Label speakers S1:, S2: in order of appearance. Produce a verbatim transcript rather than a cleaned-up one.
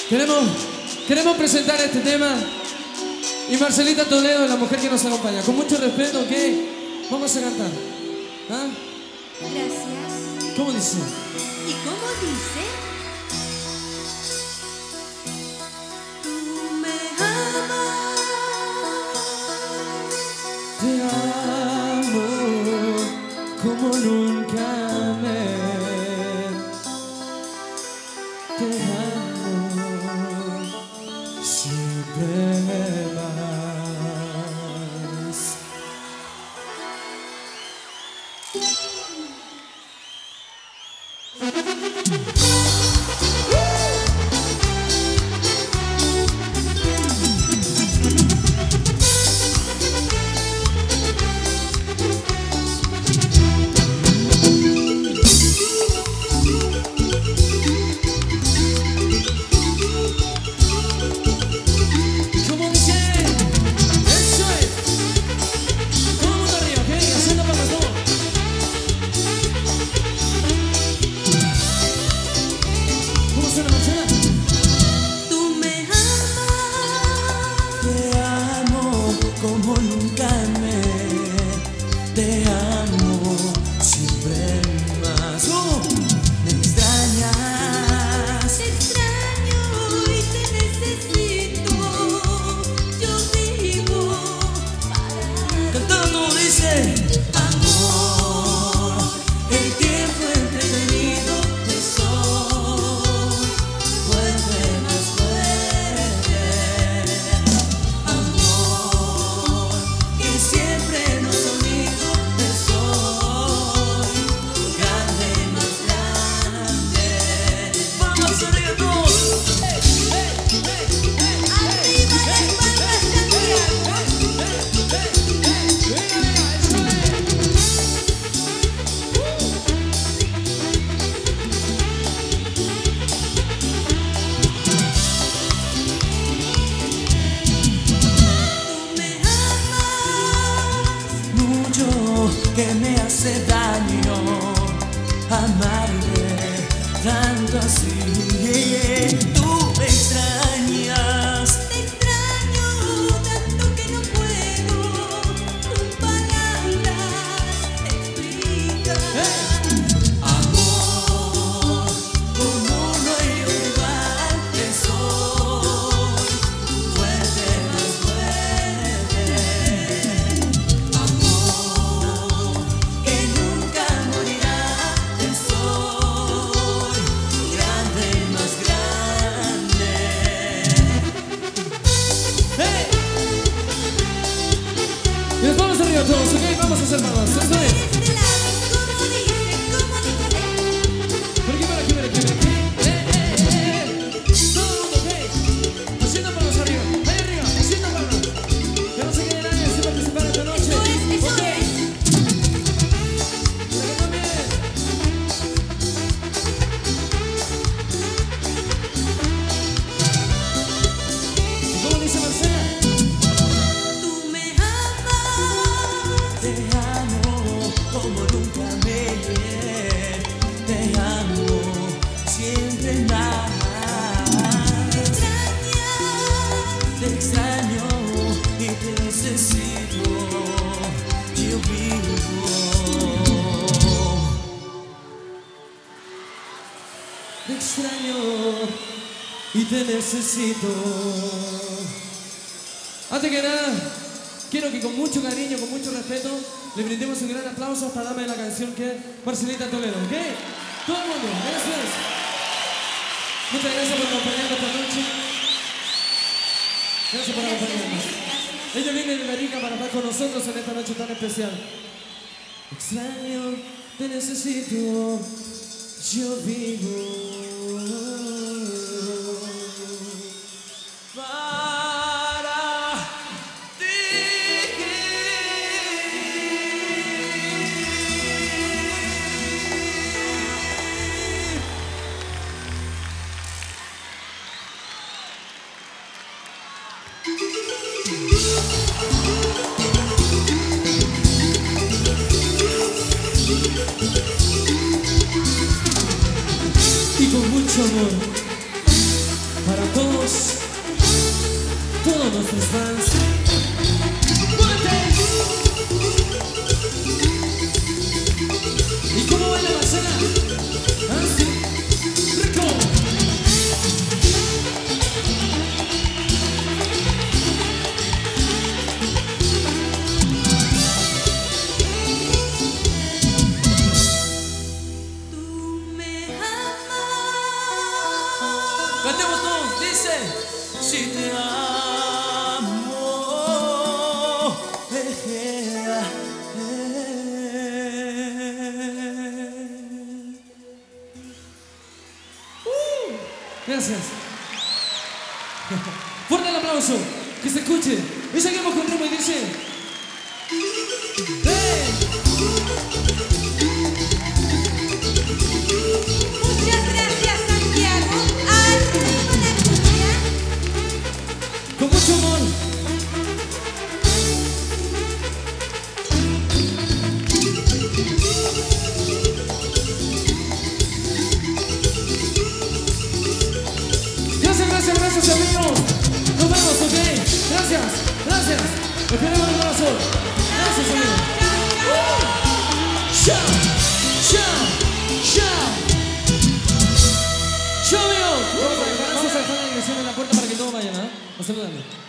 S1: Queremos, queremos presentar este tema. Y Marcelita Toledo es la mujer que nos acompaña. Con mucho respeto, ¿ok? Vamos a cantar. ¿Ah?
S2: Gracias.
S1: ¿Cómo dice?
S2: ¿Y cómo dice? Tú me amas.
S1: Te amo como nunca me. Te amo siempre más. Como nunca me, te amo siempre más. Oh, me extrañas.
S2: Te extraño y te necesito. Yo vivo para.
S1: Cantando dice: amor, el tiempo entretenido de sol vuelve más fuerte. Siempre nos ha unido el sol, grande y más grande. Vamos arriba todos. Hey, hey, hey, hey,
S2: Arriba las palmas también.
S1: Que me hace daño amarte tanto así. Tú me extrañas.
S2: Te extraño tanto que no puedo con palabras explicar.
S1: Hey. Amor, como no hay igual, el sol fuerte, más fuerte. Y nos vamos arriba todos, ¿ok? Vamos a hacer palmas. Esto es.
S2: De este lado, ¿cómo dice? ¿Cómo dice?
S1: Por aquí, por aquí, por aquí, por aquí. Eh, eh, eh, eh. Todo el mundo, ¿ok? Haciendo palmas arriba. Ahí arriba, haciendo palmas. Que no se quede nadie sin participar esta noche.
S2: Eso es, eso
S1: ¿Ok?
S2: es.
S1: Pero también. ¿Cómo dice Marcela? Te amo como nunca me. Te amo siempre más.
S2: Te extrañas.
S1: Te extraño y te necesito. Yo vivo. Te extraño y te necesito. Antes que nada, quiero que con mucho cariño, con mucho respeto, le brindemos un gran aplauso a esta dama de la canción que es Marcelita Toledo, ¿ok? Todo el mundo, gracias. Muchas gracias por acompañarnos esta noche. Gracias por acompañarnos. Ella viene de América para estar con nosotros en esta noche tan especial. Extraño, te necesito, yo vivo. Y con mucho amor para todos. dos, tres más. ¡Muévete! ¿Y cómo baila Marcela? Así. ¡Rico!
S2: Tú me amas.
S3: Cantemos todos, dice: si te amo, eh, eh, eh.
S1: Gracias. Fuerte el aplauso, que se escuche. Y seguimos con ritmo y dice: ¡hey!
S2: Muchas gracias, Santiago. Al ritmo de la cumbia.
S1: Con mucho amor. Gracias, gracias, gracias amigos. Nos vemos, ok. Gracias, gracias. Esperemos el corazón. Gracias amigos. Chao, chao, chao. Chao amigos. Vamos a dejar, vamos a dejar la dirección en la puerta para que todos vayan, ¿ah? ¿eh? A saludarme.